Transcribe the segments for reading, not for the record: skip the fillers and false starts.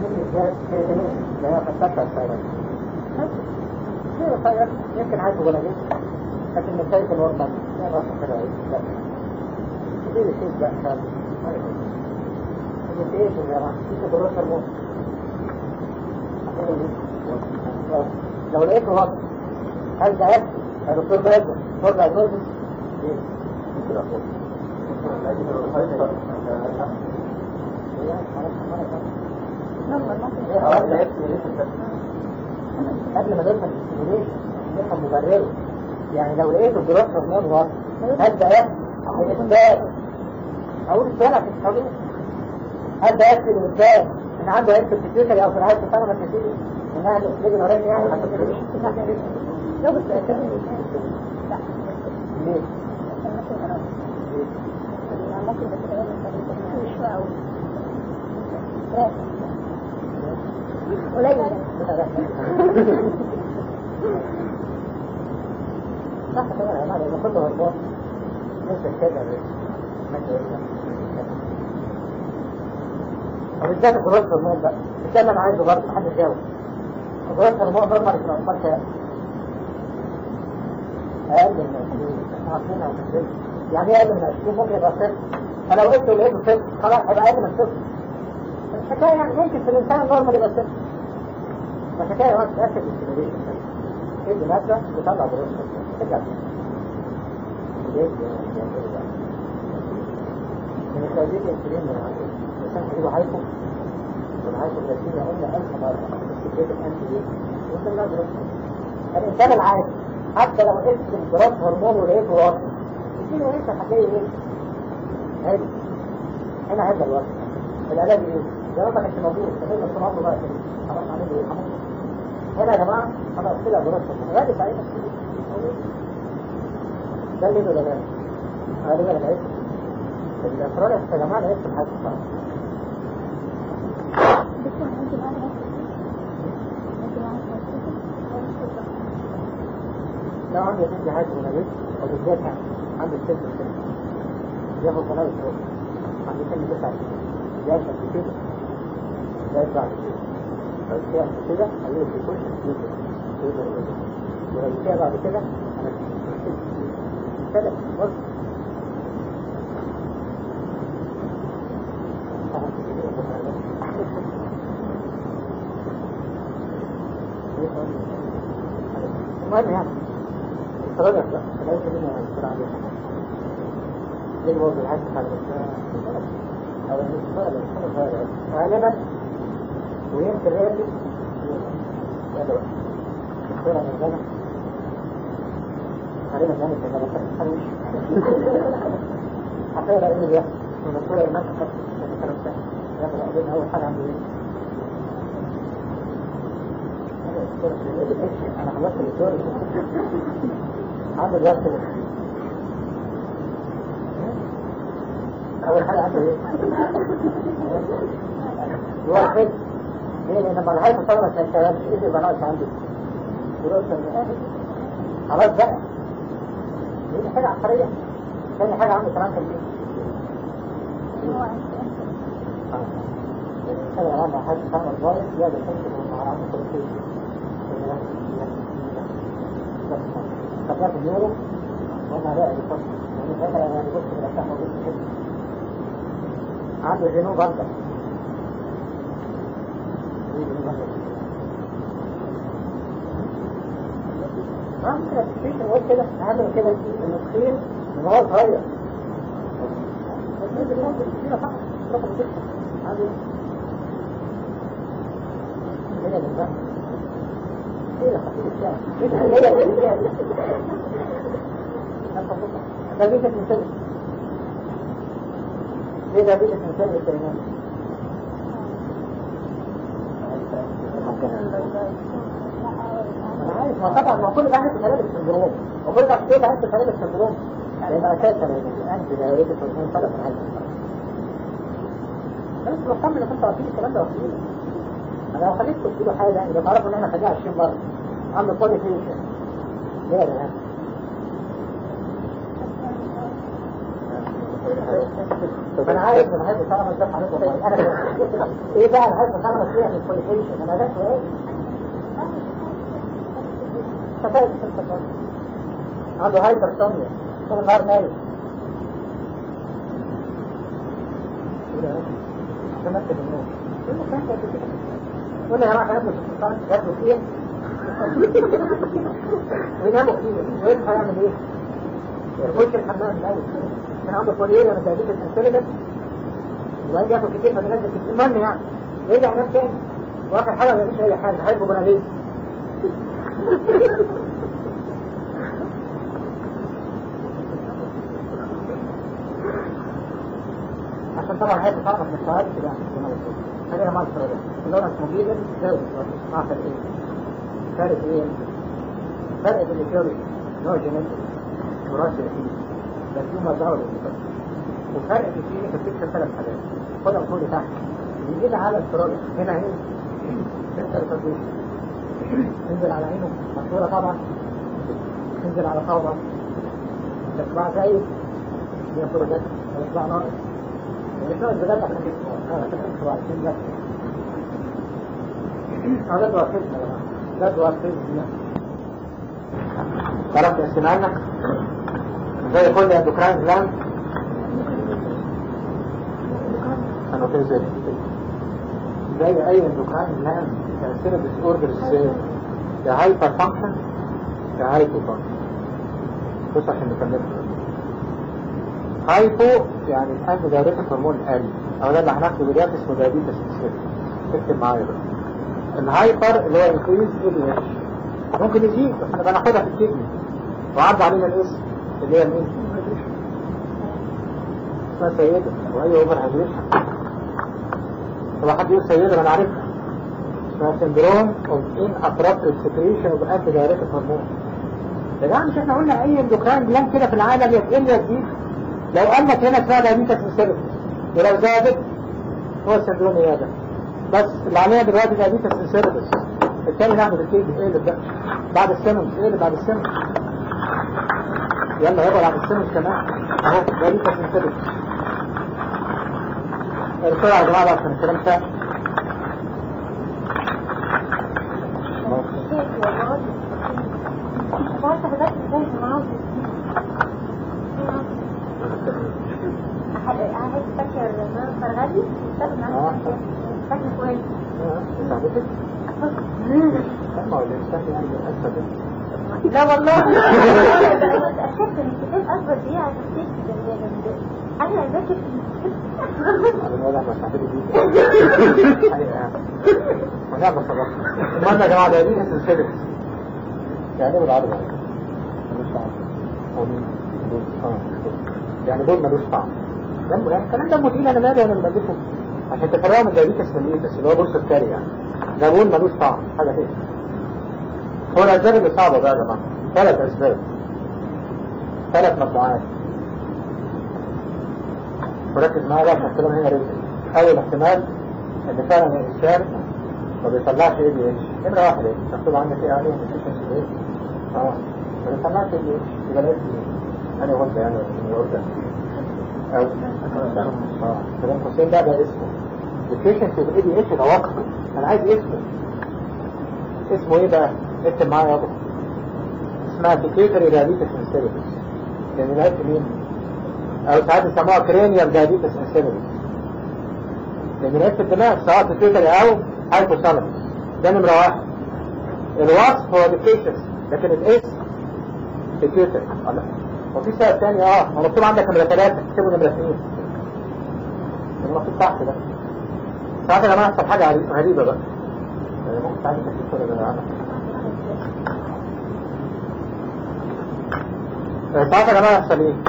يمكن عايز غلاجين لكن نتائج الوضع لا رأس حلوة لا كثير شيء بقى خالص ايه يا جماعة كيف بروح الموت لو لقيت وضع هل ده يكفي الدكتور بيضا فرع الجوز ايه ممكن اقول قبل ما نفهم الاستيميوليشن نفهم مبرره يعني لو لقيت الجراح هرمون واضح هل ده يكفي الإثبات أقول السؤال عشان تفهمين هل ده يكفي الإثبات إن عنده عيب في التكتيكالي أو في العيب في الثانوة التكتيكالي إنها نجي نوراني يعني لو بس أكلم لا ليه؟ ممكن بس شوية أو قليل صح كده يا جماعة لما كنت هربان نفس الشجر وبالذات الجراح هرمون بقى بالذات أنا عايزه برضه محدش يجاوب الجراح هرمون برضه ما يتنقلش أقل من 20 عارفين أو كده يعني ايه اقل من 20 ممكن يبقى صفر فلو قلت لقيته صفر خلاص هيبقى اقل من صفر الحكايه يعني ممكن في الانسان النورمال يبقى صفر الحكايه هو تاكد الاستيميوليشن كده ماده بتطلع بروح ترجع من التوزيع الانسولين من الانسان هيجيبه هايبو والهايبو جلاسيميا قلنا 1000 مره كيف الانسولين وصل لها بروح الانسان العادي حتى لو قلت الجراح هرمون ولقيته واضح يجيله ايه هتلاقي ايه هادي هنا هذا الوقت العلاج ايه جربت انك موجود تخيل الصناعه بقى خلاص عامل ايه هنا يا جماعه خلاص كده جربت غالي سعيد ده اللي ده ده غالبا العيش الاسرار يا جماعه العيش في الحاجه لو عندي يجي حاجه من العيش وبالذات عند السن ياخد قناة الشروط عند السن 9 يأشف كده يرجع كده فالشيء كده هيقول في كل شيء يقدر يقدر ولو بعد كده أنا كده بص المهم يعني الصلاة لا ليس منها الصلاة عليها ليه الوضع العكس على الإسلام أو المستقبل الحمد غالبا ويمكن رأيك هذا وقت الصورة من الجنة غالبا يعني في المدرسة الحريش حقيقة إنه بيحصل من الصورة المنطقة من الكلام يبدأ أقول أول حاجة عنده إيه أنا خلصت الدور عنده الوقت أول حاجة عنده إيه؟ يوقف ليه؟ لأن لما الهاية تصور عشان الشباب إيه يبقى ناقص عندي خلاص بقى دي حاجة عقارية ثاني حاجة عنده كمان تنبيه الإنسان الآن مع حاجة كمان الضائف يقدر يحس مع عنده كل شيء خبرات النيورو وما بقى بفضل يعني فاكرة يعني بص بالأساح موجود كده عنده جنوب أرضا كده تشيك نقول كده نعمل كده النسخين من هو صغير بس الناس كتيرة صح رقم 6 عنده هنا بالظبط ايه خطير الشارع ايه الشارع ده بيجة من سنة ليه ده بيجة من سنة الكلمات انا عارف ما طبعا ما كل ده عارف خلال السندروم وكل ده كده عارف خلال السندروم يبقى اساسا انت ده ايه التوزيع طلب من هذا بس بطمن انك انت عارفين الكلام ده وحيد انا لو خليتكم تقولوا حاجه يبقى تعرفوا ان احنا خدناها 20 مره عامل كل شيء ليه يا جماعه طب انا عارف ان هيبقى صعب ده عليكم والله انا ايه بقى هيبقى صعب فيها من الكواليفيكيشن انا ده ايه تفاعل عنده هايبرتونيا طول النهار نايم تمسك النوم ولا يا جماعه كلام مش مستقر ياخدوا فيه ويناموا فيه ويصحى يعمل ايه؟ يخش الحمام الاول كان عنده فوليريا من تهديد الانسولين وبعدين ياكل كتير فبينزل كتير المهم يعني يرجع ينام تاني واخر حاجه ما يعملش اي حاجه هيبقوا بناليه عشان طبعا هي بتعرف من الشهادة كده خلينا مع الشهادة اللي هو اسمه جيبل زاوي مع فرق ايه؟ فرق ايه؟ فرق بين الجوري نوع جينيتي وراثي اكيد بس هما ظهروا بالمثال وفرق كتير في الفكرة 3 حاجات خدها وصولي تحت بيجيب على الفرادة هنا هنا لسه الفردوش تنزل على عينه مشهورة طبعا تنزل على صوبة تطلع زايد هي فرادات ويطلع ناقص مش ناقص بجد عشان تطلع هذا توافقنا لا توافقنا عرفت استمعنا زي كل اندوكراين جلاند انا كده زي اي اندوكراين جلاند تأثير ديس اوردر ازاي يا هايبر فانكشن يا هايبو فانكشن بص عشان نكمل هايبو يعني الحمل دايرة هرمون قل او ده اللي هناخده دلوقتي اسمه دايابيتس انسيبيتس اكتب معايا بقى الهايبر اللي هو انكريز اي اتش ممكن يزيد بس احنا بناخدها في الكدني وعدى علينا الاسم اللي هي مين؟ اسمها سيدة واي اوفر هيدريشن طبعا حد يقول سيدة انا عارفها اسمها سندروم اوف ان ابرابت سكريشن اوف انتي دايريتك هرمون يا جماعه مش احنا قلنا اي اندوكراين جلاند كده في العالم يتقل يا تزيد لو قلت هنا اسمها دايابيتس انسيبيتس ولو زادت هو السندروم ايه ده بس اللي علينا دلوقتي دايابيتس انسيبيتس التاني نعمل الكيك بتقلب بقى بعد السمن تقلب بعد السمن يلا يابا بعد السمن كمان اهو دايابيتس انسيبيتس السرعة يا جماعة عشان الكلام سهل عايز تفكر فرغلي فاكر كويس صاحبتك؟ ما هو الإنسان يعني أكثر لا والله أنا أشكت إن الكتاب أكبر دي عشان تكتب أنا أذاكر الوضع ما صاحبتي دي ونعم صدق المهم يا جماعة ده دي اسم سيدكس يعني ايه بالعربي ملوش طعم يعني دول ملوش طعم الكلام ده مدين انا مالي وانا بمدفه عشان تفرقوا من دايبيتس ميليتس اللي هو بول سكري يعني ده بول ملوش طعم حاجة كده هو الأسباب اللي صعبة بقى يا جماعة 3 أسباب 3 مطلوعات وركز معايا بقى عشان الكلام هنا رزق أول احتمال إن فعلا الإنسان ما بيطلعش ايه دي اتش نمرة 1 ايه مكتوب عندك ايه عليه ايه ما بيطلعش ايه دي اتش يبقى الاس ايه انا قلت يعني الأوردر أو كلام حسين ده اسمه الفيشنسي في الاي دي اتش ده وقفه انا عايز اسمه ايه بقى اكتب معايا يابا اسمها بيتيتري دايابيتس انسيبيتس يعني ده مين او ساعات يسموها كرينيال دايابيتس انسيبيتس لان نفس الدماغ سواء بيتيتري او هايبوثالاموس ده نمرة 1 الوصف هو بيتيتري لكن الاسم بيتيتري وفي سبب تاني هو مكتوب عندك نمرة 3 اكتبه نمرة 2 المكتوب تحت ده ساعات يا جماعة يحصل حاجة غريبة بقى ممكن تعمل تكتيك ولا ده عمل ساعات يا جماعة يحصل ايه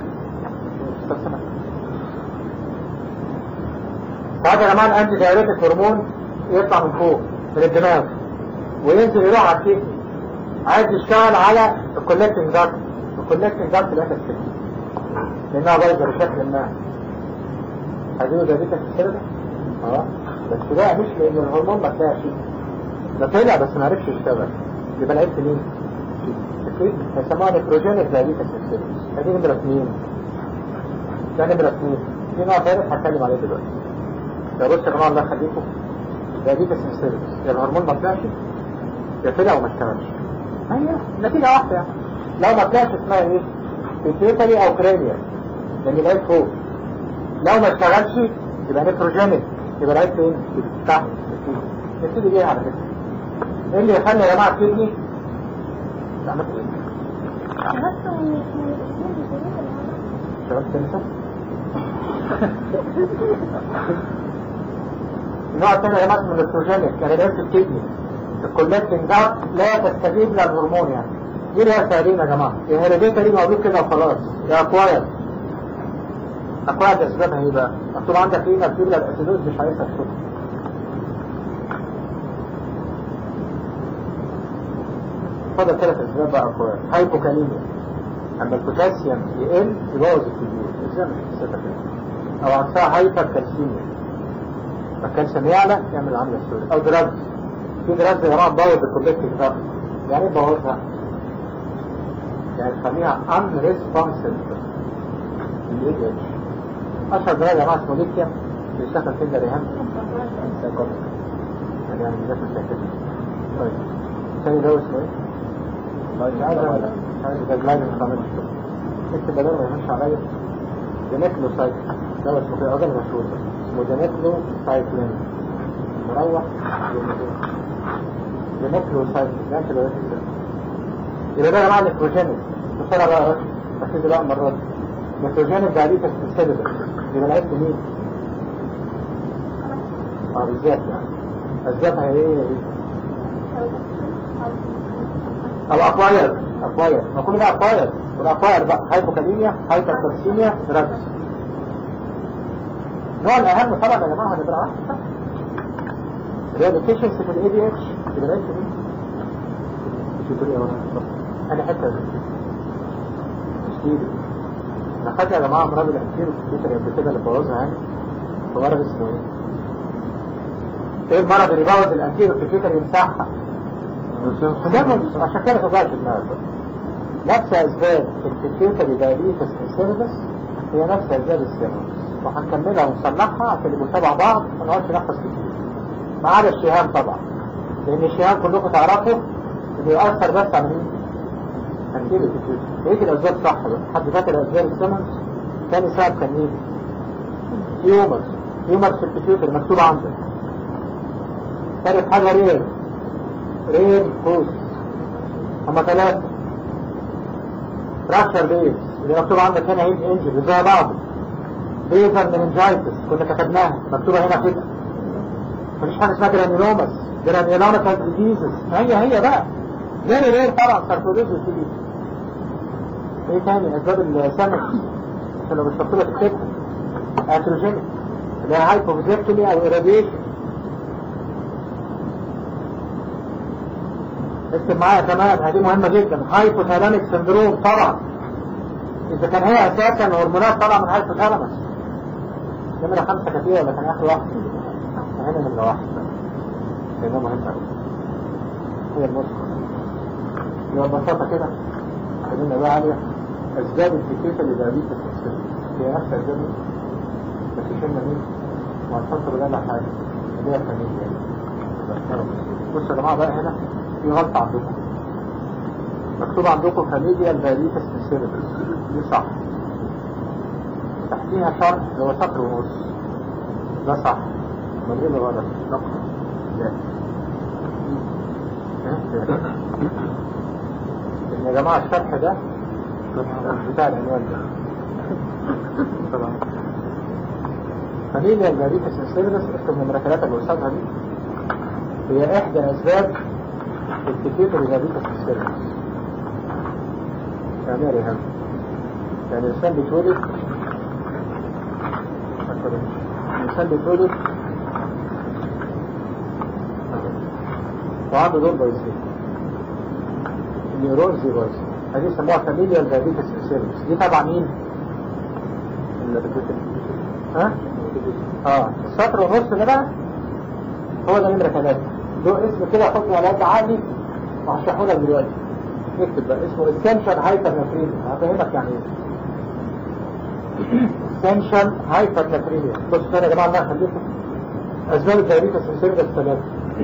ساعات يا جماعة الانتي دايريتك هرمون يطلع من فوق من الدماغ وينزل يروح على الكيدني عايز يشتغل على الكولكتنج داكت الكولكتنج داكت ده كده لانها بايظه بشكل ما عايزينه دايريتك السيرة بس ده مش لان الهرمون ما طلعش ده طلع بس ما عرفش يشتغل يبقى العيب مين؟ هيسموها نيتروجينيك دايابيتس انسيبيتس هذه نمرة 2 ده نمرة 2. في نوع ثالث هتكلم عليه دلوقتي. ده بص يا جماعه الله يخليكم، ده دي تسلسل، يا الهرمون ما طلعش يا طلع وما اشتغلش. هي نتيجة واحدة يعني. لو ما طلعش اسمها ايه؟ بيتيتري او كرينيال، لان العيب فوق. لو ما اشتغلش يبقى نيتروجينيك، يبقى العيب فين؟ تحت. نبتدي بيها على فكرة. ايه اللي يخلي يا جماعة كدني؟ عملت ايه؟ اشتغلت كنسة؟ النوع الثاني يا جماعة من النيتروجينيك، يعني العيب في الكدني. الكولكتنج ده لا تستجيب للهرمون يعني. دي ليها سهلين يا جماعة. الهيريديتري موجود كده وخلاص. يا اكواير. اكواير اسبابها ايه بقى؟ مكتوب عندك ايه؟ مكتوب لك الاسيدوز مش عايزها تشوف. فضل 3 اسباب بقى اكواير. هايبوكاليميا. اما البوتاسيوم يقل يبوظ الكبير. ازاي مش حسيتها كده؟ او عكسها هايبر كالسيميا. الكالسيوم يعلى يعمل عملية سوداء. او دراجز. في دراجز يا جماعة تبوظ الكولكتنج ده. يعني ايه تبوظها؟ يعني تخليها unresponsive للإيدج. أشهر دراجة يا جماعة اسمه ليثيوم بيشتغل فين ده ريهام؟ يعني مش مشاكل. طيب الثاني ده اسمه ايه؟ مش عارف ده جلايد مستعمل الشغل. اكتب بدل ما يهمش عليا دينيكلو سايكل. ده اسمه كده أظن مشهور اسمه دينيكلو سايكلين. مروح دينيكلو سايكل. ده انت بدأت ازاي؟ يبقى ده يا جماعة نيتروجينيك. بسرعة بقى يا رشد ركزوا بقى المرة دي. نيتروجينيك ده عليه تستسلسل يبقى العيب مين؟ بالذات يعني الذات هي ايه؟ الأكواير. أكواير ما كل ده أكواير. والأكواير بقى هايبوكاليميا، هايبركالسيميا، دراجز. النوع الأهم طبعا يا جماعة هنبقى واحد اللي هو الديفيشنسي في الاي دي اتش. يبقى العيب مين؟ مش بتقول ايه ولا أنا حتة مش دي. أنا فاكر يا جماعة مرض الأنتيرو كمبيوتر قبل كده اللي بوظها يعني. هو مرض اسمه ايه؟ ايه المرض اللي بوظ الأنتيرو كمبيوتر يمسحها؟ عشان كده تضاعف الناس. نفس أسباب الكمبيوتر دايابيتس انسيرفس هي نفس أسباب السيرفس، وهنكملها ونصلحها عشان يبقوا تبع بعض ما نقعدش نحفظ كتير. ما عدا الشهام طبعا، لأن الشهام كلكم تعرفوا إنه يؤثر بس على مين؟ أنتيرو كمبيوتر. بقيت الأسباب صح بقى. حد فاكر أسباب السيمنز؟ ثاني سبب كان مين؟ تيومرز في الكمبيوتر مكتوب عندك. ثالث حاجة رير فوز. هما 3 فراكشر بيز اللي مكتوب عندك هنا هيد انجل زي بعض. بيزر مننجايتس كنا كتبناها مكتوبة هنا كده. مفيش حاجة اسمها جرانيولوماس ديزيز. هي بقى رير طبعا ساركويدوز وسيليز. ايه تاني اسباب السمك عشان لو مش مكتوبة تكتبها؟ اتروجينيك اللي هي هايبوفيزيكتومي او irradiation. اكتب معايا كمان هذه مهمة جدا. هايبوثالاميك سندروم طبعا اذا كان هي اساسا هرمونات طبعا من هايبوثالامس. نمرة 5 كتير ولا كان اخر واحد؟ هنا نمرة 1 لانه مهم قوي. هي المسخة يبقى ببساطة كده خلينا بقى عالية. اسباب الكتيفة اللي دايابيتس السن هي نفس اسباب بس شلنا مين وهنحط بدالها حاجة اللي هي الفاميليا. بصوا يا جماعة بقى هنا في غلطة عندكم. مكتوب عندكم فاميليا دايابيتس انسيرفس. دي صح. تحتيها شرح اللي هو سطر ونص. ده صح. امال ايه اللي غلط؟ نقطة. لا. يا جماعة الشرح ده بتاع العنوان ده. طبعا. فاميليا دايابيتس انسيرفس اكتب نمرة 3 اللي قصادها دي. هي احدى اسباب الكتيفة دايابيتس انسيرفس. يعني ايه ريهام؟ يعني الإنسان بيتولد وعنده دور بايظين. النيورونز دي بايظة. هذه يسموها فاميليال دايابيتس انسيرفس. دي تبع مين؟ ها؟ السطر ونص ده بقى هو ده نمرة 3. له اسم كده حطه على قد عادي وهشرحه لك دلوقتي. نكتب بقى اسمه اسينشال هايبرنفريزم. هفهمك يعني ايه essential hypernatremia. بصوا ثاني يا جماعة الله يخليكم. أسباب الدايابيتس السيرفس ثلاثة.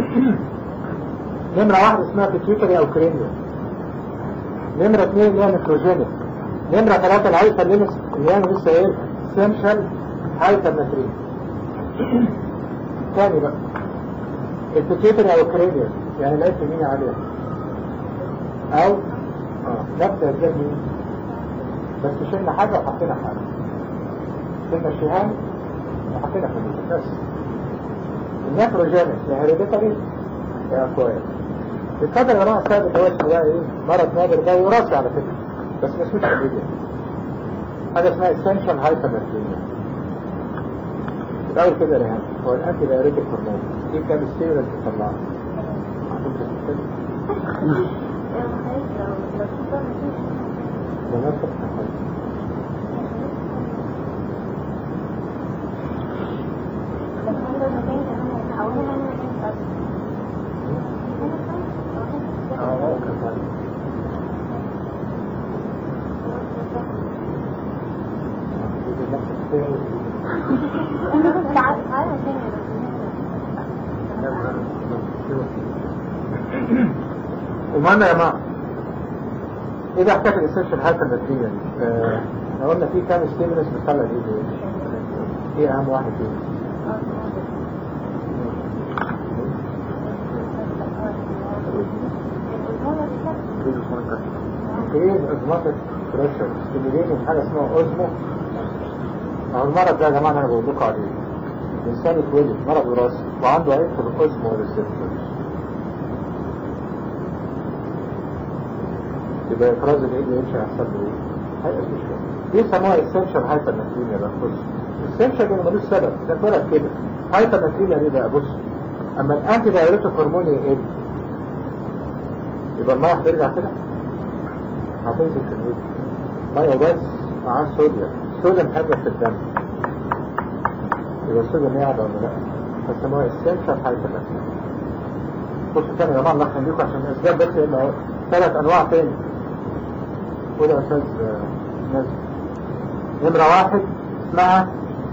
نمرة واحدة اسمها pituitary أو cranial. نمرة اثنين اللي هي نيتروجينيك. نمرة ثلاثة الهايبرلينس اللي هي لسه ايه؟ essential hypernatremia. تاني بقى البيتيوتري أو cranial يعني العيب مين عليها؟ أو نفس أسباب مين؟ بس شلنا حاجة وحطينا حاجة. شلنا الشهام وحطينا حاجة بس. النيتروجينيك يا هيريديتري يا كويس. القدر يا جماعة الثابت هو اسمه ايه؟ مرض نادر ده وراثي على فكرة بس ما اسموش حبيبي. حاجة اسمها essential hypernatremia. الأول كده رهان هو الأنتي دايوريتيك هرمون دي كام ستيرويد بتطلعها؟ عندهم تستخدم؟ المهم يا جماعة إذا احتاج الإسنشال هايبرناتريميا لو قلنا في كام ستيمولس بتطلع إيه أهم واحد فيهم؟ كريز أزماتيك بريشر ستيمولين حاجة اسمها أوزمو. المرض ده يا جماعة أنا بقول لكم عليه الإنسان يتولد مرض وراثي وعنده عيب في الأوزمو ريسبتور يبقى إفراز ال ADH هيحصل له إيه؟ هيبقى في مشكلة. دي يسموها essential hypernatremia بقى. بص essential دي ملوش سبب ده اتولد كده. hypernatremia دي بقى بص أما الأنتي دايوريتيك هرمون يقل يبقى المية هترجع كده هتنزل في الوجه مية بس مع الصوديوم. الصوديوم حاجة في الدم يبقى الصوديوم يعلى ولا لأ؟ فسموها essential hypernatremia. بصوا تاني يا جماعة الله يخليكم عشان الأسباب بس يبقى 3 أنواع تاني. وده أستاذ نزل. نمرة واحد اسمها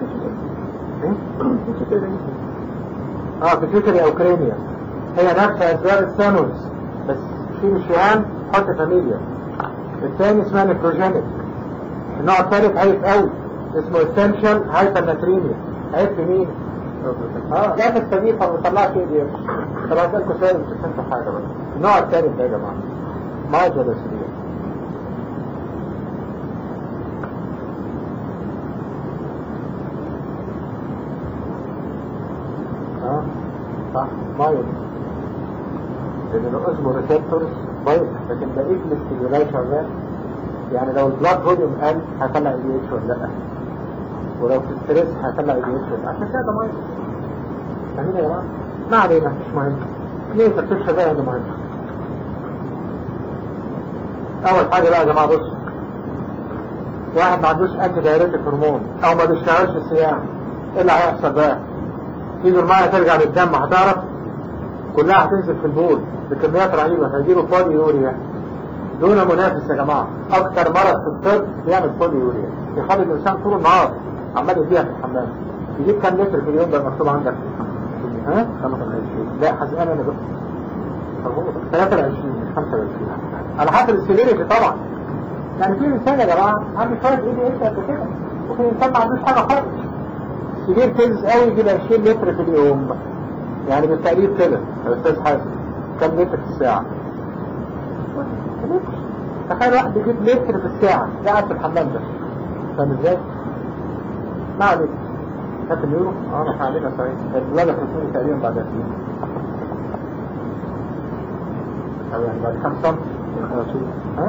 بيتيوتري أو كرينيا هي نفس أسباب الثانوس بس شيل الشهام حط فاميليا. الثاني اسمها نيتروجينيك. النوع الثالث عيب قوي اسمه essential hypernatremia. عيب في مين؟ لا تستجيب فما شيء دي طب هسألكوا سؤال مش هتنسوا حاجة بس. النوع الثالث ده يا جماعة مايز ولا سريع؟ صح مايز لأن الأوزمو ريسبتورز بايظ لكن بقيت الاستيمولاي شغال. يعني لو البلاد فوليوم قل هيطلع ADH ولا لأ؟ ولو في الستريس هيطلع ADH ولا لأ؟ عشان كده مايز. فاهمين يا جماعة؟ ما علينا مش مهم. ليه ترتيب شباب ده مهم؟ أول حاجة بقى يا جماعة بصوا واحد ما عندوش أنتي دايوريتيك هرمون أو ما بيشتغلش في الصيام إيه اللي هيحصل بقى؟ تيجي المية ترجع للدم هتعرف كلها هتنزل في البول بكميات رهيبة هيجيله بولي يوريا دون منافس يا جماعة. أكتر مرض في الطب بيعمل بولي يوريا يخلي الإنسان طول النهار عمال يديها في الحمام. يجيب كام لتر في اليوم ده مكتوب عندك؟ ها؟ 25. لا حسنا أنا بقى 23 مش 25 على حسب السيفيريتي طبعا. يعني في إنسان يا جماعة عنده شوية ADH قد كده وفي إنسان ما عندوش حاجة خالص. سيفير كيس قوي يجيب 20 لتر في اليوم يعني بالتقريب كده يا أستاذ حازم كم لتر في الساعة؟ تخيل واحد يجيب لتر في الساعة قاعد في الحمام ده فاهم ازاي؟ ما عليك هات اليورو ما علينا صحيح البلاد الحسوني تقريبا بعد 20 أو يعني بعد 5 سم ها؟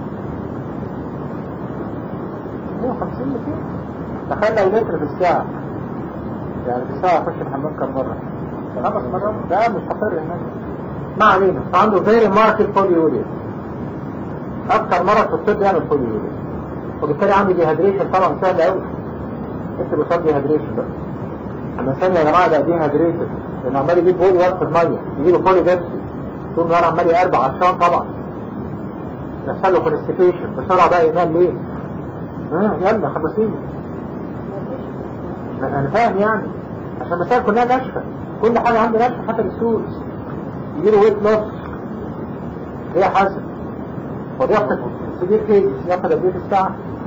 150 200 تخيل لو لتر في الساعة يعني في الساعة أخش الحمام كم مرة؟ 5 مرات ده مستقر هناك. ما علينا عنده غير ماركت بوليوريا أكثر مرض في الطب يعمل بوليوريا وبالتالي عندي ديهادريشن طبعا سهل قوي. انت بيصاب ديهادريشن بقى اما ثانية يا جماعة ده ديهادريشن لأنه عمال يجيب بولي وقت المية يجيله بولي بيبسي طول النهار عمال يقرب عطشان طبعا يحصل له كونستيبيشن بسرعة بقى ينام ليه؟ يلا خلصيني انا فاهم يعني، عشان المسائل كلها ناشفه، كل حاجه عنده ناشفه حتى السورس. يجيله ويت لوس هي حسن، فبياخد كبير كيجي ياخد قد ايه في الساعه؟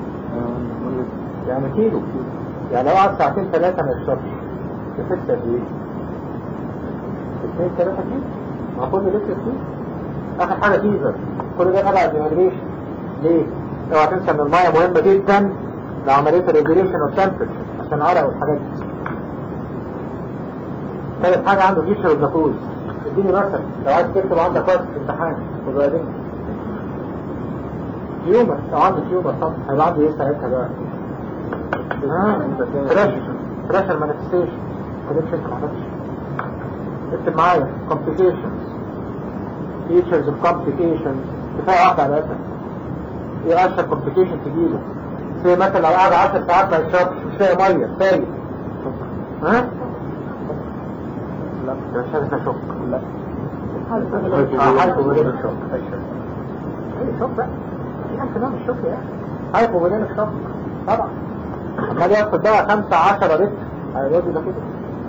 يعني كيلو. يعني لو قعد ساعتين ثلاثه ما يشربش يخس قد ايه؟ 2 3 كيلو، ما كل لتر كيلو. اخر حاجه فيزر، كل ده تبع الديهايدريشن. ليه؟ اوعى تنسى ان الميه مهمه جدا لعمليه الريجوليشن والتمبرتشر عشان العرق والحاجات دي. ثالث حاجه عنده فيشر والجلوكوز. اديني مثلا لو عايز تكتب عندك وقت في الامتحان وبعدين تيومر، لو عندك تيومر طبعا هيبقى عنده ايه ساعتها بقى؟ بريشر مانيفستيشن. كلمش انت ما عرفتش اكتب معايا complications features of complications. كفايه واحده على اساس ايه اشهر complication تجيله؟ زي مثلا لو قعد 10 ساعات ما يشربش مش لاقي ميه سايب، ها؟ لا مش عارف اشك. لا هايبوفوليميك شوك. ايه شوك بقى؟ في نوع من الشوك يعني هايبوفوليميك شوك طبعا. عمال ياخد بقى 5-10 لتر هيودي ده كده.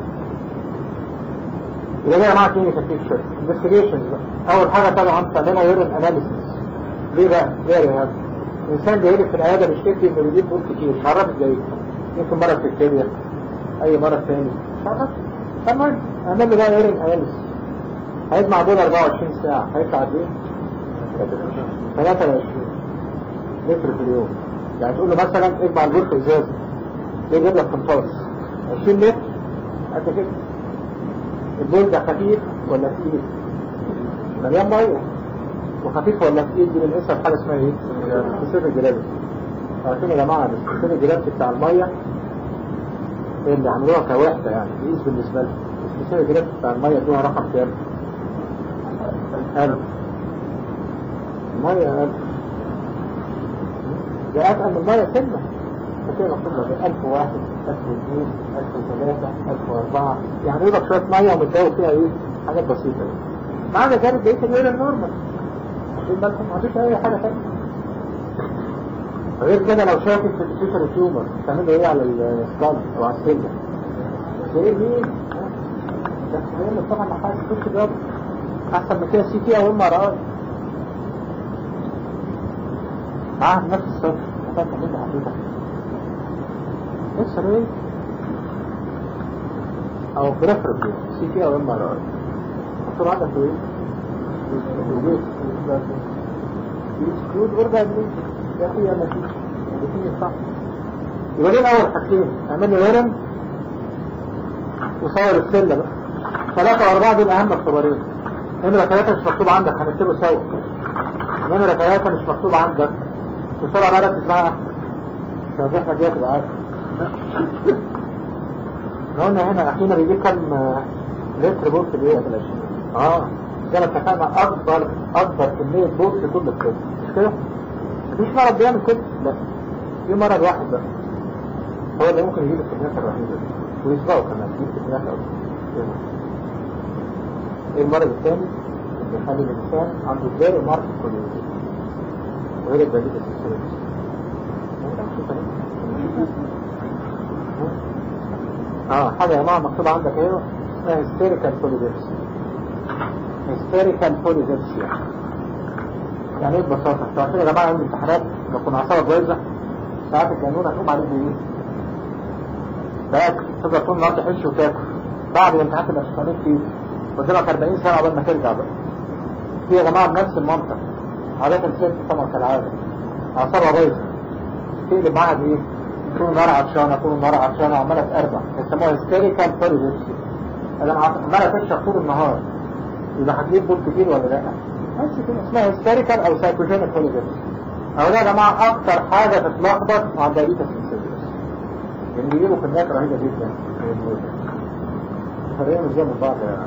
يبقى يا جماعه كلينيكال بيكتشر انفستيجيشنز بقى. اول حاجه طبعا تعملها يورين اناليسيس. ليه بقى؟ ليه يا هذا؟ الانسان بيقلب في العياده بيشتكي انه بيجيب بول كتير، مش عارف ازاي. يمكن مرض في الكليه، اي مرض ثاني مش عارف. تمام اعمل له بقى يورين اناليسيس. هيجمع بول 24 ساعه هيطلع قد ايه؟ 23 لتر في اليوم. يعني تقول له مثلا اجمع البول في ازازه، يجيب لك قنطاس 20 لتر قد كده. البول ده خفيف ولا تقيل؟ مليان ميه. وخفيف ولا تقيل دي بنقيسها بحاجه اسمها ايه؟ سبيسيفيك جرافيتي. عارفين يا جماعه السبيسيفيك جرافيتي بتاع الميه اللي عملوها كوحده يعني بيقيس بالنسبه لها. السبيسيفيك جرافيتي بتاع الميه ادوها رقم كام؟ 1000. الميه 1000 ده اتقل من الميه سنه. كده مكتوب لك 1001 1002 1003 1004. يعني يبقى شويه ميه ومتداوي فيها ايه؟ حاجات بسيطه يعني. معنى ذلك بقيت الويل النورمال. ما فيش اي حاجه ثانيه. غير كده لو شاكك في الفيشر تيومر تعمل ايه على السكال او على السلة؟ ايه مين؟ ده طبعا محتاج تخش جاب احسن من كده سي تي او ام ار اي. معاها نفس الصفر محتاج تعمل حدوده. اكس راي او بريفربلي سي تي او ام ار اي. مكتوب عندك ايه؟ يسكرود اورجان يا اخي يلا فيه الاثنين صح. يبقى دول اول حاجتين اعمل له ورم وصور السله بقى. 3 و4 دول اهم اختبارين. نمرة 3 مش مكتوب عندك هنكتبه سوا. نمرة 3 مش مكتوب عندك بسرعة بقى ركز معايا عشان احنا كده تبقى عارف. احنا قلنا هنا اخينا بيجيب كام لتر بول في اليوم؟ زي ما اتفقنا اكبر كمية بول في كل الطب مش كده؟ مفيش مرض بيعمل كده؟ لا في مرض واحد بس هو اللي ممكن يجيب الكميات الرهيبة دي ويسبقه كمان يجيب الكميات الرهيبة. ايه المرض الثاني اللي يخلي الانسان عنده زيرو مارك كوليوز وهي البديل السيستمية. حاجة يا جماعة مكتوب عندك ايه اسمها هيستيريكال بوليديبسيا. هيستيريكال بوليديبسيا يعني ايه ببساطة؟ انتوا عارفين يا جماعة عندي امتحانات لو كنا عصابة كويسة ساعات الجنون هتقوم عليك بايه؟ تاكل تقدر طول النهار تحش وتاكل بعد الامتحانات اللي هتشتغلين فيه قدامك 40 سنة قبل ما ترجع بقى. في يا جماعة بنفس المنطق عادة ست طبعا كالعادة عصابة بايظة تقلب معاها بايه؟ طول النهار عطشانة طول النهار عطشانة وعمالة تقربع يسموها هيستيريكال بوليديبسيا. انا عمالة تشرب طول النهار يبقى هتجيب بول كتير ولا لا؟ بس كده اسمها هيستيريكال او سايكوجينيك بوليديبسيا. او ده يا جماعة اكتر حاجة تتلخبط مع دايبيتس انسيديوس لان بيجيبوا كميات رهيبة جدا. فرقين ازاي من بعض يا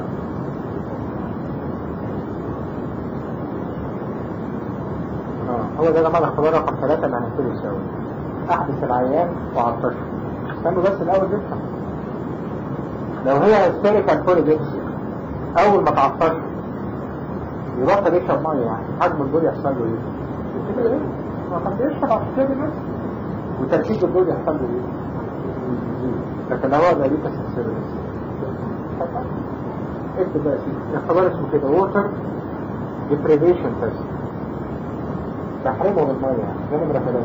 هو ده يا جماعة الاختبار رقم 3 اللي هنبتدي سوا. احدث العيان وعطشه. استنوا بس الاول نفهم. لو هي هيستيريكال بوليديبسيا اول ما تعطشه يبطل يشرب ميه يعني حجم البول يحصل له ايه؟ كده ايه؟ ما كان بيشرب عشان كده بس وتركيز البول يحصل له ايه؟ لكن هو دايبيتس انسيبيدس اكتب بقى فيه اختبار اسمه كده ووتر ديبريفيشن تيست، تحريمه من المية يعني ده نمرة 3.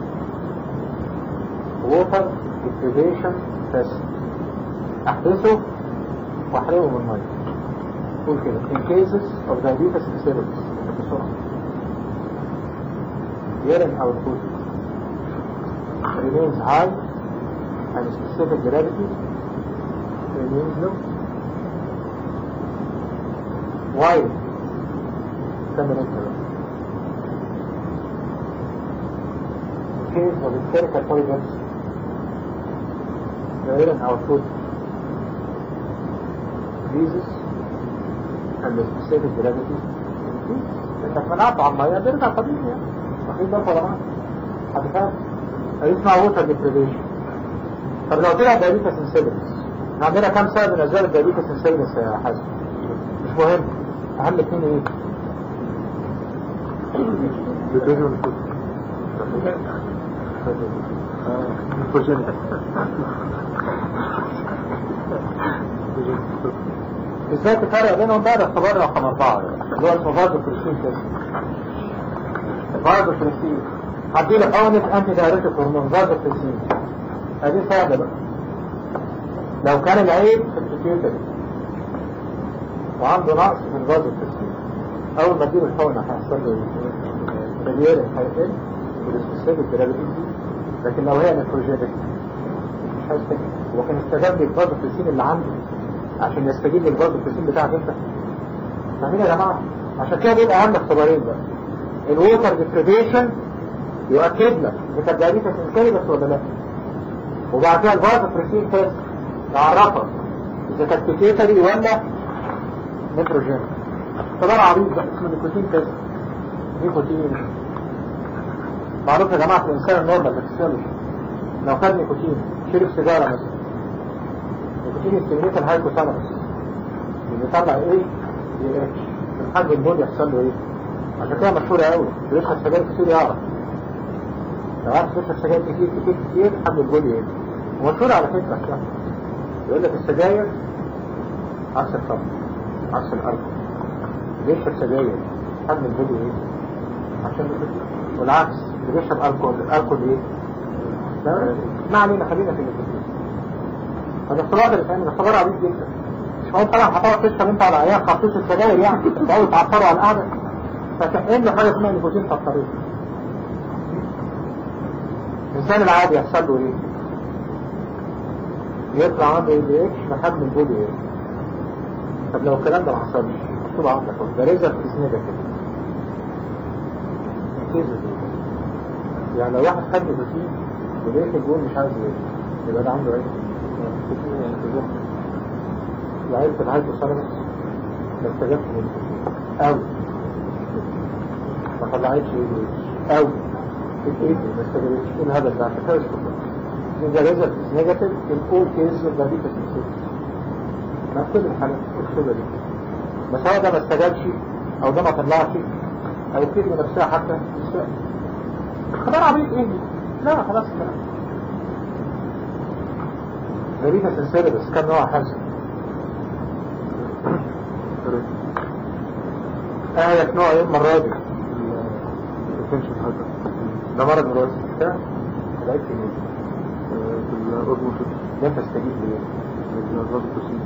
ووتر ديبريفيشن تيست احدثه واحرمه من المية. قول كده in cases of diabetes insipidus بسرعة. urine output remains high and specific gravity remains low. Why? كمل انت بقى. In case of hysterical polyps, the urine output decreases and the specific gravity increases. انت منعته عن المية بيرجع طبيعي يعني. واخدين بالك ولا لا؟ حد فاهم؟ هيسمع ووتر ديبريفيشن. طب لو طلع دايبيتس انسيبيدس، عندنا كام سبب من اسباب الدايبيتس انسيبيدس يا حازم؟ مش مهم، اهم اثنين ايه؟ ازاي تفرق بينهم بقى؟ ده اختبار رقم 4 اللي هو اسمه فازو كريستين تيست. فازو كريستين هديلك اونة انتي دايريتك هرمون فازو كريستين. ادي سهلة بقى. لو كان العيب في البيتيوتري وعنده نقص في الفازو كريستين، اول ما تجيب الحقنة هيحصل له مليار هيقل والسبيسيفيك جرافيتي، لكن لو هي نيتروجينيك مش هيستجيب. هو كان استجاب للفازو كريستين اللي عنده عشان يستجيب للفازو كريستين بتاعك انت. فاهمين يا جماعة؟ عشان كده بيبقى اهم اختبارين بقى. الووتر ديبريفيشن يؤكد لك انت دايبيتس انسيبيدس ولا لا، وبعد كده الفازو كريستين تيست يعرفك اذا كانت بيتيوتري ولا نيتروجينيك. اختبار عبيط بقى اسمه نيكوتين تيست. نيكوتين معروف يا جماعة في الانسان النورمال بالفسيولوجي، لو خد نيكوتين شرب سيجارة مثلا، نيكوتين يستميت الهايبوثالاموس بيطلع ايه؟ دي اتش. الحاج البول يحصل له ايه؟ عشان كده مشهورة قوي، بيشرب سجاير كتير يعرف. لو عارف بيشرب سجاير كتير كتير كتير الحاج البول ايه؟ ومشهورة على فكرة عشان يقول لك السجاير عكس الخمر عكس الألكول. بيشرب سجاير الحاج البول ايه؟ عشان والعكس اللي بيشرب الكول ايه؟ ما علينا خلينا في النيكوتين. هذا اختبار اللي فاهم اختبار عبيط جدا. مش هو طبعا هتقعد تشرب انت على ايام خرطوش السجاير يعني تقعدوا تعطروا على القعده، فتحقن له حاجه اسمها نيكوتين في الطريق. الانسان العادي يحصل له ايه؟ يطلع عنده ADH لحد من بودي ايه؟ طب لو الكلام ده ما حصلش مكتوب عندك ده ريزر في نيجاتيف. يعني لو واحد خد نيكوتين ولقيت الجول مش عايز ايه يبقى ده عنده ايه؟ العيب في الهايبوثالاموس ما استجابش للنيكوتين او ما طلعتش ايه او الايه ما استجابتش. ايه الهدف ده؟ عشان كده إذا ريزلت نيجاتيف in all cases of diabetes insipidus. ما كل الحالات الخبرة دي بس هو ده ما استجابش او ده ما طلعش او الكلمة نفسها حتى مش فاهم. خبر عبيط ايه دي؟ لا خلاص كده. diabetes insipidus كم نوع حاسم؟ اهلك نوع ايه المرة دي؟ ده مرض مراجع كده؟ العيب في مين؟ في الأوزموسيس. ده تستجيب ليه؟ الأزواج التوسيط.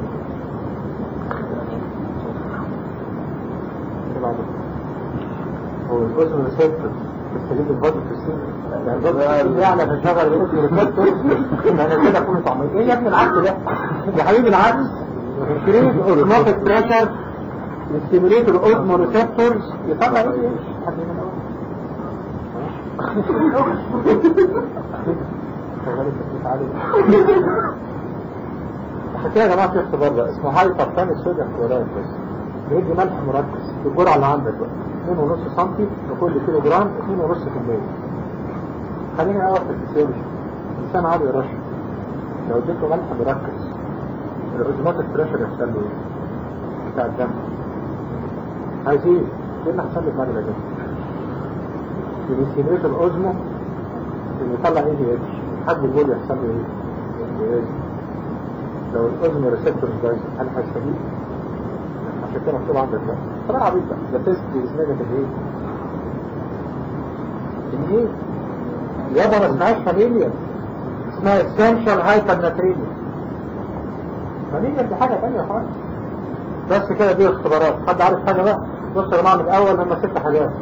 هو الأوزموسيس تستجيب للباض التوسيط؟ يعني الباض التوسيط يعلى في الشغل الأوزموسيس يعني كده كله طعمين. ايه يا ابني العكس ده؟ يا حبيبي العكس. الكريم اوزموتيك بريشر يستيموليت الأوزموريسبتورز يطلع ايه؟ عشان كده يا جماعة في اختبار بقى اسمه هايبرتونيك صوديوم كلورايد بس بيدي ملح مركز بالجرعة اللي عندك بقى 2.5 سم لكل كيلو جرام 2.5%. خلينا اول في الفسيولوجي الانسان عادي يرشح لو اديته ملح مركز الاوزموتيك بريشر يحصل له ايه؟ بتاع الدم عايزين ايه اللي حصل لك بعد كده؟ بيستيموليت الاوزمو اللي يطلع ADH حد الجول يحصل له ايه؟ لو الأذن ريسبتور بايظ هل هيستجيب؟ عشان كده مكتوب عندك ده طبعا عبيط بقى ده تيست نيجاتيف ايه؟ ايه؟ يابا ما اسمهاش فاميليا اسمها essential hypernatremia. فاميليا دي حاجة تانية خالص. بس كده دي اختبارات. حد عارف حاجة بقى؟ بص يا جماعة من الأول هم 6 حاجات.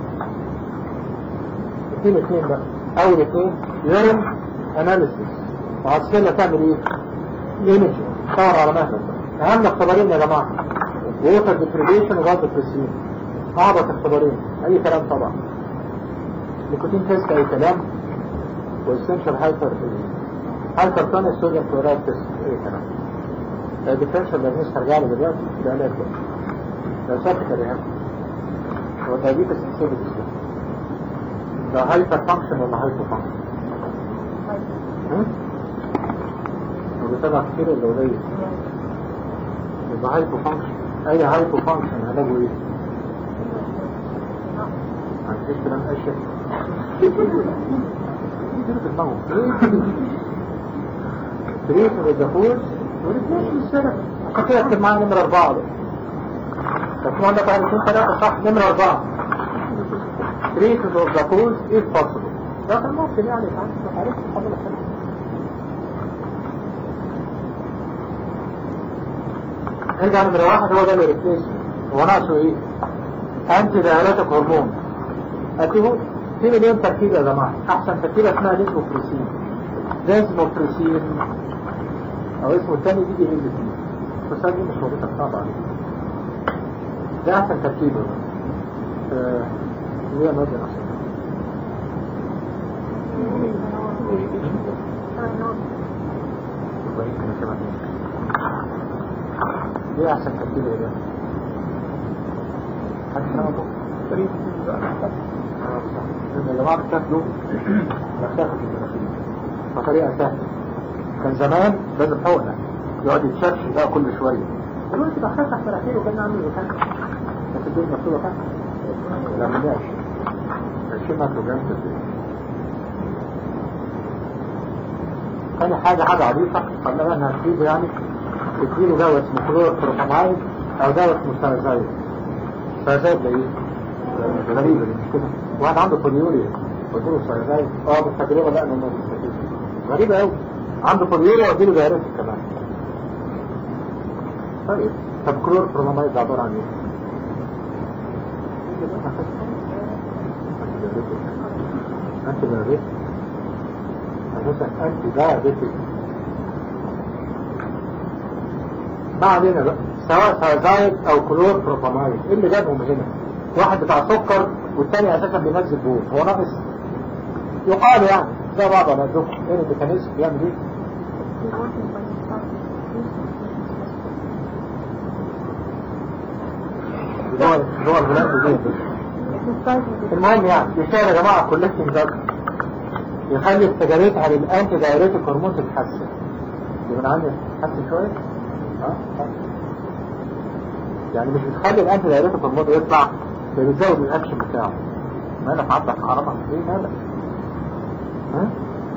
اثنين بقى. أول 2 urine analysis. وعالسلة تعمل ايه؟ image صور على مهلك. أهم اختبارين يا جماعة water deprivation وغاز deprivation. أعبط اختبارين أي كلام طبعا. نيكوتين تيست أي كلام والسنشال هايبرتونيا صوديوم كلورايد تيست أي كلام. الديفرنشال دايجنوستيك هرجع له دلوقتي ده لا يكون لو ساكت الرهاب هو دايبيتس انسيبيتس ده هايبر فانكشن ولا هايبر فانكشن؟ هو بيتابع كتير ولا قليل؟ يبقى هايبر فانكشن. أي هايبر فانكشن علاجه إيه؟ مفيش كلام أشياء تريد من الدخول وريتناش من السنة عشان كده اكتب معايا نمرة 4 بقى تكتب عندك 1 2 3 صح نمرة 4 تريد من الدخول ايه فاصله ده كان ممكن يعني ما عرفتش حاجة لحاجة نرجع نمرة 1 هو ده الريبليسمنت هو ناقصه ايه؟ انتي دايلاتيك هرمون اكتبه في مليون تركيبة يا جماعة احسن تركيبة اسمها ديزموفريسين او اسمه الثاني بيجي من الاثنين بس دي مش وظيفة صعبة عليك ده احسن تركيبة اللي هي مادة نفسها دي احسن تركيبة يا جماعة حد سنة يا جماعة بتاكلوا مخاخة المناخير بطريقة سهلة كان زمان لازم حقنة يقعد يتشرش بقى كل شوية دلوقتي بخاخة مناخير وكان عامل مخاخة بس الدول مكتوبة خاخة لا ملاش 20 متر جرام تسويق تاني حاجة عبيطة قلنا انها تجيبه يعني تديله دواء اسمه كلوربروماميد او دواء اسمه سايزايد سايزايد ده ايه؟ غريبة دي مش كده واحد عنده بوليوريا قلت له سايزايد بس تجربة لا انه غريبة اوي عنده بوليوريا واديله دايرتك كمان طيب طب كلوربروماميد ده عبارة عن ايه؟ انت دايرتك انت دايرتك ما علينا بقى سواء سايزايد او كلوربروماميد ايه اللي جابهم هنا؟ واحد بتاع سكر والتاني اساسا بينزل بول هو ناقص يقال يعني زي بعض على الدكتور ايه الميكانيزم بيعمل ايه؟ جوه البلاد دي المهم يعني يشتغل يا جماعه كولكتنج دراج يخلي استجابتها للانتي دايريتيك هرمون تتحسن دي من عندي تتحسن شويه يعني مش بتخلي الانتي دايريتيك هرمون يطلع بيزود الاكشن بتاعه مالك عندك حرمة ايه مالك ها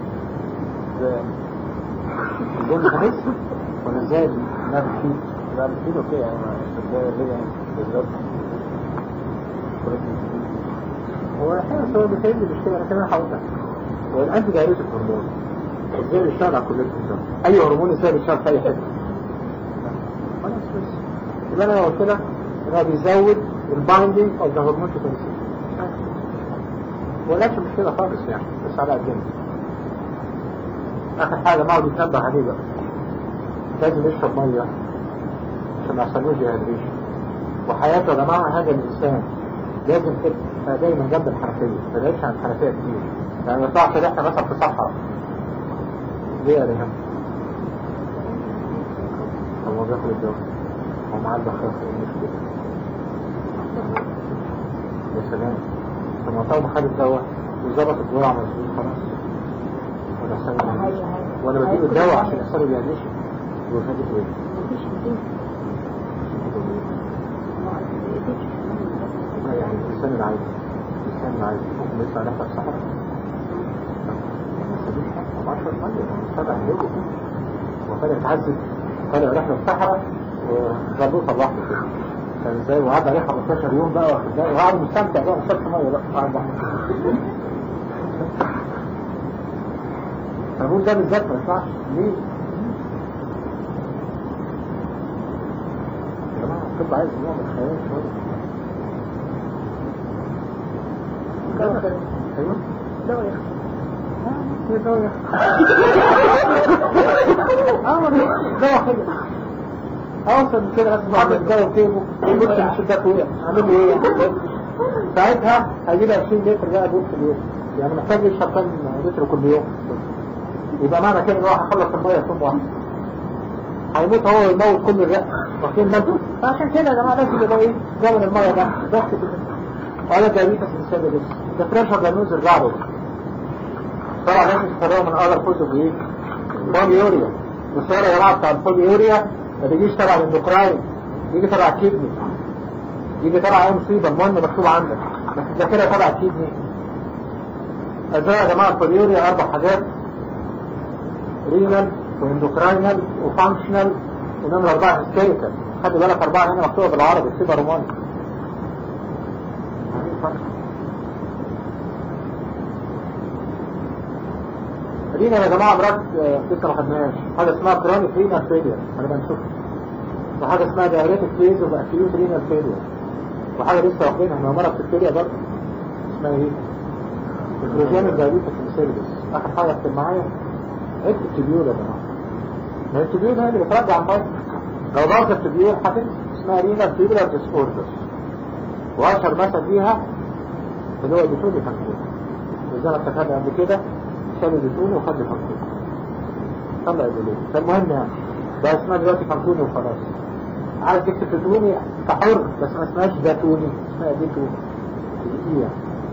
ازاي الخميس ولا ازاي لا بتفيد لا بتفيد اوكي يعني ازاي ليه بالظبط هو الحين هو بيساعد لي مش كده انا كمان هقولها هو الانتي دايريتيك هرمون ازاي بيشتغل على كل الانسان اي هرمون ازاي بيشتغل في اي حته خلاص بس يبقى انا قلت لك ان هو بيزود البايندينج او ذا هرمون تنسيق ولاش مش كده خالص يعني بس على قدنا اخر حاجه ما عاد يتنبه عليه بقى لازم يشرب ميه عشان ما يحصلوش ديهايدريشن وحياته يا جماعه هذا الانسان لازم تبقى دايما جنب الحنفيه ما تبعدش عن الحنفيه كتير يعني ما يطلعش احنا مثلا في صحراء ليه يا ريهام؟ هو بياخد الدواء هو معاه البخاخ ايه المشكله؟ يا سلام لما طلب خد الدواء وظبط الجرعة مظبوط خلاص ولا سلام وانا بديله الدواء عشان يحصله ديهايدريشن وفادت ايه؟ يعني الانسان العادي ممكن يطلع نفسه الصحراء ما سابوش حاجة ما عشر مية ما سابع يوم اتعذب طلع رحلة الصحراء وجابوه صلحه كده كان ازاي وقعد عليه 15 يوم بقى واخد بالي وقعد مستمتع بقى وشرب ميه بقى قاعد بحر فبقول ده بالذات ما ينفعش ليه؟ يا جماعة الطب عايز نوع من الخيال شوية ايوه دوري ايه دواء دواء حلو اوصل كده لازم اعمل الدواء كيفه يقول لي مش ده كويس اعمل له ايه ساعتها هجيب 20 لتر بقى دول في اليوم يعني محتاج يشرب كام لتر كل يوم يبقى معنى كده ان هو هيخلص الميه في يوم واحد هيموت هو ويموت كل الرئه واخدين بالكم فعشان كده يا جماعه لازم يبقى ايه زمن الميه ده بس كده ولا دايبيتس السبب بس ده بريشر داينوز الرعب طبعا لازم تفرقوا من اقدر فوزه بايه بوليوريا والسؤال يا جماعه بتاع البوليوريا ما بيجيش تبع الاندوكراين بيجي تبع الكدني يجي تبع اي مصيبه المهم مكتوب عندك بس الذاكره تبع الكدني ازاي يا جماعه البوليوريا 4 حاجات رينال واندوكراينال وفانكشنال ونمرة 4 هيستيريكال خلي بالك 4 هنا مكتوبه بالعربي اكتبها روماني رينال يا جماعه امراض لسه ما خدناهاش حاجه اسمها كرونيك رينال فيلير انا بنشوفها وحاجه اسمها دايريتك فيز اوف اكيوت رينال فيلير وحاجه لسه واخدينها انها مرض في الفيلير برضه اسمها ايه؟ البروجينيك دايريتك سيرفيس اخر حاجه اكتب معايا اكتب تبيول يا جماعه ما التبيول هي اللي بترجع الميه لو ضغط التبيول حاجه اسمها رينال فيبرال ديسوردر واشهر مثل فيها اللي هو البتولي فانكولا وزي ما اتفقنا قبل كده شال البتولي وخد فانكولا طلع البتولي فالمهم يعني ده اسمها دلوقتي فانكولي وخلاص عارف تكتب بتولي كحر بس ما اسمهاش زيتوني اسمها ديتوني دقيقة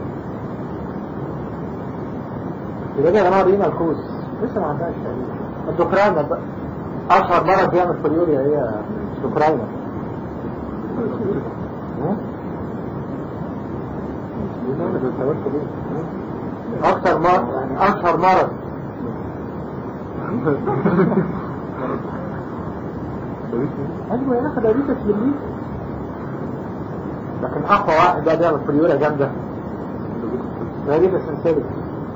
يبقى يا جماعه رينال كوز لسه ما عندهاش تقريبا الدوكراينا بقى اشهر مرض بيعمل فوليوريا هي الدوكراينا اكتر مرض يعني اشهر مرض ايوه يا اخي ده ريتك للي لكن اقوى واحد ده بيعمل فوليوريا جامده ده ريتك سنسيريك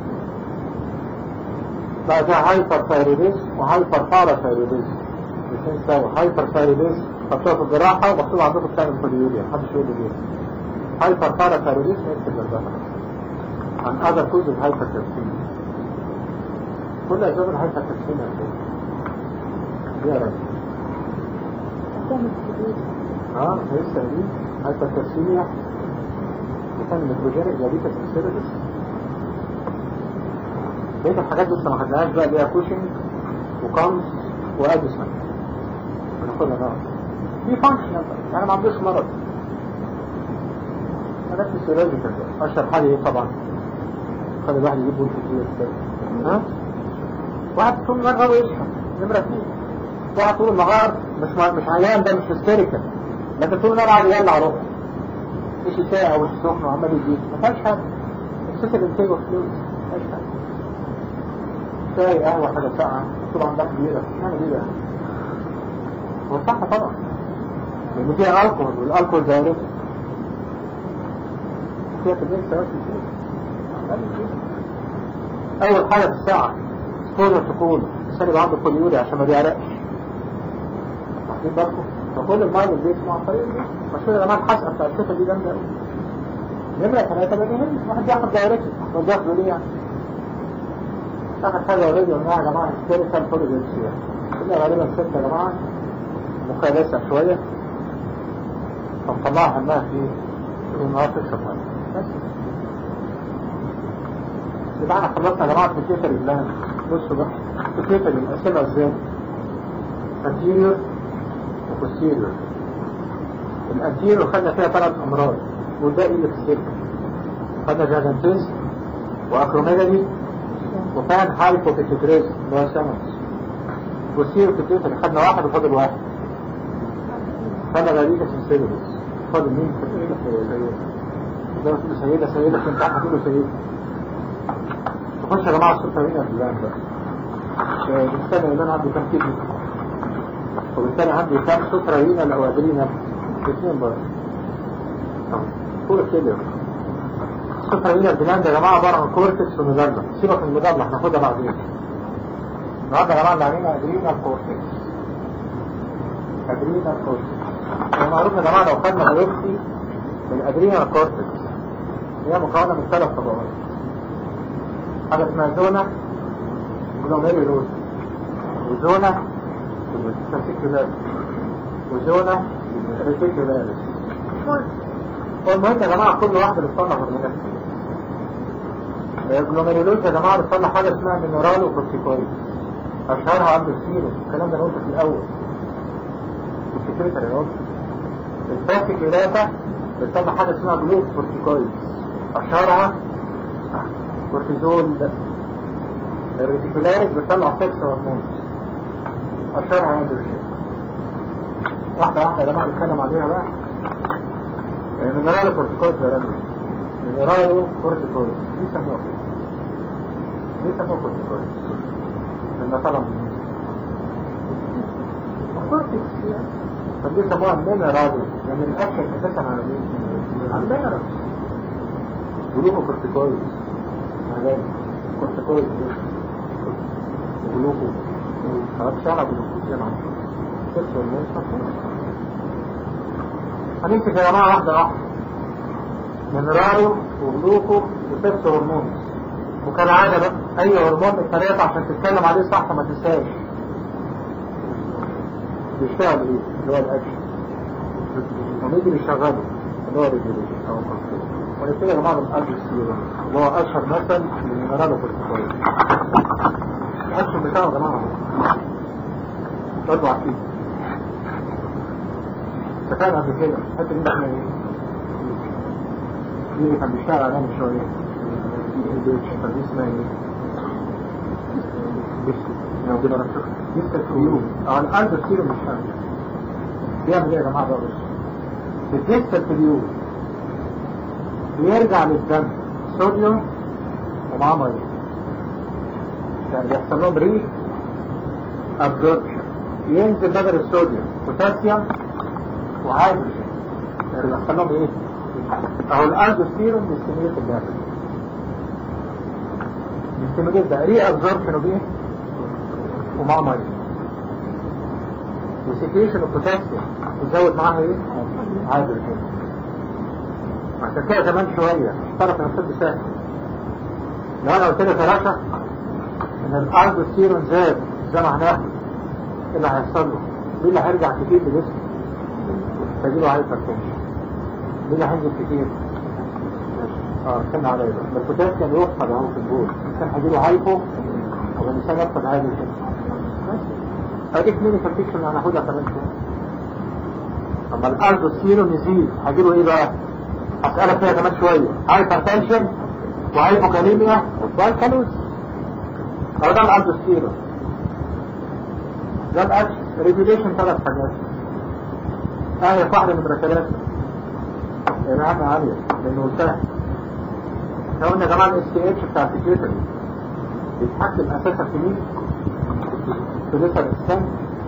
بقى ده هايبر ثايرويديزم وهايبر باراثايرويديزم الاثنين سوا هايبر ثايرويديزم خدتوها في الجراحه ومكتوب عندكم بتعمل فوليوريا محدش يقول لي ليه هايبر باراثايرويديزم يكتب للجراحه عن هذا كوز الهايبر ترسيم كل اسباب الهايبر ترسيم دي يا راجل لسه دي هايبر ترسيميا وكان النيتروجينيك دايابيتس انسيريدس بقيت الحاجات لسه ما خدناهاش بقى اللي هي كوشنج وكامس واديسون بناخدها بقى في فانكشنال يعني ما عندوش مرض حاجات فيسيولوجيكال اشهر حاجه ايه طبعا خلي الواحد يجيب بول كتير ها واحد طول النهار يشرب نمره 2 واحد طول النهار مش عيان ده مش هيستيريكال لكن طول النهار قاعد يولع روحه مش ساعه ومش سخن وعمال يجيب ما فيهاش حاجه اكسس الانتاج والفلوس ما فيهاش حاجه شاي قهوة حاجة ساعة طبعا ده كبيرة يعني كبيرة والصحة طبعا لأن فيها الكحول والالكحول دايركت فيها كمية سواد كتير أول حاجة في الساعة سبوزر تكون الإنسان يبقى عنده فوليوريا عشان ما بيعرقش واخدين بالكم فكل المايل اللي بيسمع الطريق دي مشهور يا جماعة الحسقة بتاع الكتة دي جامدة أوي نمرة 3 بقى مهم واحد بياخد دايركت ما بياخده ليه يعني اخر حاجة اوريدي قلناها يا جماعة هيستيريكال فوليوريا كلها غالبا 6 يا جماعة مخالصة شوية فنطلعها انها في النهار تكسب بس يبقى احنا خلصنا يا جماعة بيتيوتري جلاند بصوا بقى بيتيوتري نقسمها ازاي anterior وposterior الانتيريور خدنا فيها 3 امراض والباقي اللي في السكة خدنا جاجنتيز واكروميجالي وكان هايبوبيتيتريز اللي هو سمس والسير بيتيوتري خدنا واحد وفضل واحد خدنا غريبة سنسيلوس فضل مين ده سيدة كنت هتقوله سيدة تخش يا جماعة الصوت هنا في اللان بقى استنى يبان عنده تركيب وبالتالي عندي كام سوبرارينال او ادرينال الاثنين برضه. كل كده السوبرارينال جلاند يا جماعه عباره عن كورتكس وميدالا. سيبك من الميدالا هناخدها بعدين. النهارده يا جماعه اللي علينا ادرينال كورتكس. ادرينال كورتكس هو معروف يا جماعه لو خدنا بايوبسي من الادرينال كورتكس هي مكونه من 3 طبقات. حاجه اسمها زونا جلوميريولوس وزونا ريتيكولاريس وزونا ريتيكولاريس. والمهم يا جماعه كل واحده بتصنع هرمونات. الجلوميريولوس يا جماعه بتصنع حاجه اسمها مينرال وكورتيكويد اشهرها عند السيروس. الكلام ده قلته في الاول السكرتير. الفاسيكولاتا بتصنع حاجه اسمها جلوكوز كورتيكويد اشهرها كورتيزول. الريتيكولاريس بتطلع 6 هرمون اشهرها اندروجين. واحده واحده يا جماعه نتكلم عليها بقى. مينرال كورتيكويد ده مينرال كورتيكويد دي سموها كورتيكويد لما طلع كورتيكويد. طب دي سموها مينرال يعني الاكل اساسا على ايه؟ على المينرال. جلوكو كورتيكويد كورتيكويد جلوكو هتشعر جلوكو زي ما هنمسك يا جماعة واحدة واحدة. مينرالو وجلوكو وسبس هرمون. وكالعادة بقى أي هرمون من الثلاثة عشان تتكلم عليه صح ما تنساش بيشتغل إيه؟ اللي هو الأكل. وميجي بيشغله اللي هو ريجوليشن أو كنترول. ونبتدي يا جماعة بالأدريسيرون اللي هو أشهر مثل للمينرالو كورتيكويد. الأكشن بتاعه يا جماعة برضه عقيد. اتفقنا قبل كده الحته دي احنا ايه؟ اللي كان بيشتغل عليها من شويه دي اسمها ايه؟ موجوده انا شفتها لسه الكيوب اه القلب كتير مش فاهم بيعمل ايه يا جماعه بقى؟ بس لسه الكيوب بيرجع للدم صوديوم ومعاه ميه يعني بيحصل لهم ري ابزوربشن. ينزل بدل الصوديوم بوتاسيوم وهيدروجين يعني بيحصل لهم ايه؟ اهو الالدوستيرون بيستميليت الجهاز بيستميليت ده ري ابزوربشن وبيه ومعاه ميه وسيكريشن البوتاسيوم يزود معاها ايه؟ هيدروجين. عشان كده كمان شويه طرف الطب سهل. لو انا قلت لك يا باشا ان الالدوستيرون زاد زي ما هناخد ايه اللي هيحصل له؟ مين اللي هيرجع كتير لجسمه؟ تجيله هايبرتنشن. مين اللي هينزل كتير؟ استنى عليا بقى. البوتاسيوم يوصل اهو في البول. الانسان هيجيله هايبو والانسان يفقد هايدروجين. ادي كلينيكال بيكشر اللي هناخدها كمان شويه. اما الالدوستيرون يزيد هيجيله ايه بقى؟ هسألك فيها كمان شويه. هايبرتنشن وهايبوكاليميا والكالوز. هو ده الالدوستيرون. ده الاكشن ريجوليشن 3 حاجات. هي واحدة من الرسالات الرقم عالية لأنه سهل. احنا قلنا يا جماعة ال STH بتاع السكريتري بيتحكم أساسا في مين؟ في لسه الإنسان.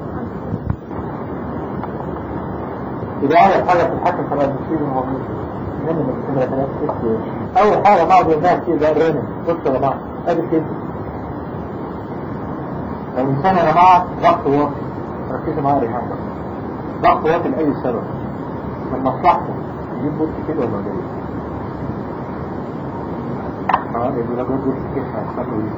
يبقى أول حاجة بتتحكم في الأدمسير والهرمون من الرسالات STH. أول حاجة بعض الناس كده ده الرنين. بصوا يا جماعة أدي كده الإنسان يا جماعة ضغط واطي. ركزوا معايا يا جماعة. ضغط واطي لأي سبب من مصلحته يجيب بوت كده ولا جاي؟ يقول لك بوت كده هيحصل له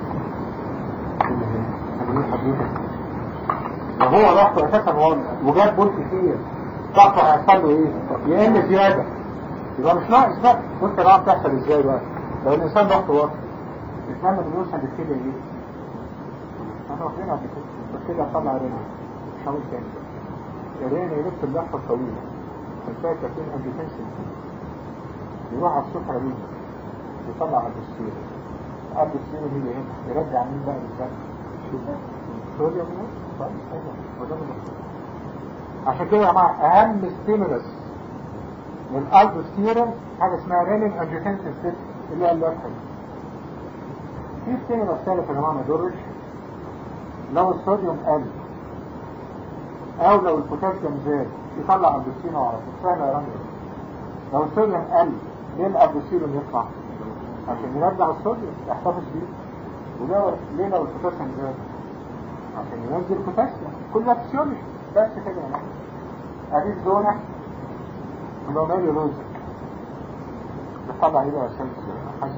ايه؟ حضرتك لو هو ضغطه اساسا واضح وجاب بوت كتير ضغطه هيحصل له ايه؟ يقل زيادة يبقى مش ناقص بقى. بص يا جماعة بتحصل ازاي بقى؟ لو الانسان ضغطه واطي مش لما بيوصل لكده ايه؟ احنا واخدينها قبل كده بس كده طلع رينا مش هقول تاني. الرين يلف اللفة الطويلة فالفاكة تكون أنجيتنسل يروح على الصفرة دي يطلع على السيرة. قبل السيرة هي هنا يرجع مين بقى للفاكة؟ صوديوم طيب وده بالمخصوص. عشان كده يا جماعة أهم ستيمولس للألدوستيرون حاجة اسمها رينين أنجيتنسل سيستم اللي هي اللفة دي. في ستيمولس ثالث يا جماعة ما يضرش لو الصوديوم قل او لو البوتاسيوم زاد يطلع البوتاسيوم على طول. سهل يا رامي. لو الصوديوم قل ليه الابوسيلوم يطلع؟ عشان يرجع الصوديوم يحتفظ بيه. وده ليه لو البوتاسيوم زاد؟ عشان ينزل البوتاسيوم. كل ده فسيولوجي بس كده يعني. ادي الزونة جلوميريولوزا بتطلع ايه بقى اساس حاجة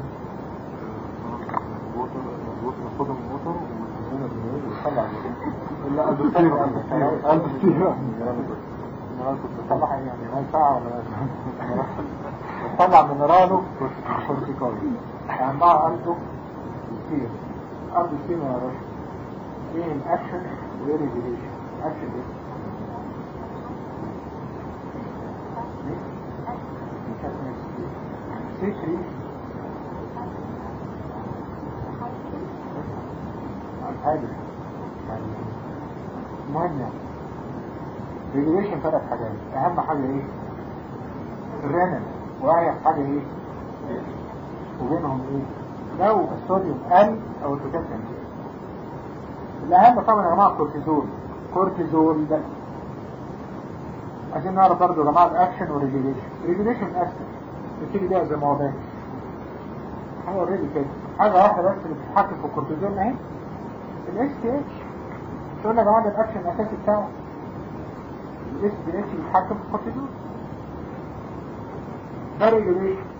الصوديوم موتور والزونة جلوميريولوزا بتطلع لا البوتاسيوم بتطلع يعني هاي ساعة ولا بتطلع مينرالو كورتيكويد أهمها ألدو كتير ألدو كتير يا رشد. إيه الأكشن وإيه الريجيليشن؟ أكشن إيه؟ سيكري الحاجة مهم يعني ريجيليشن 3 حاجات. أهم حاجة إيه؟ الرنين. وأعيح حاجة إيه؟ وبينهم إيه؟ لو الصوديوم قل أو البوتاسيوم زاد. الأهم طبعا يا جماعة كورتيزول ده عشان نعرف برضه يا جماعة الأكشن والريجيليشن. الريجيليشن أسهل بتيجي بيها زي ما هو باين. حاجة اوريدي كده. حاجة واحدة بس اللي بتتحكم في الكورتيزول أهي الاس تي اتش. تقول يا جماعة ده الأكشن الأساسي بتاعه الاس تي اتش بيتحكم في الكورتيزول. ده ريجيليشن.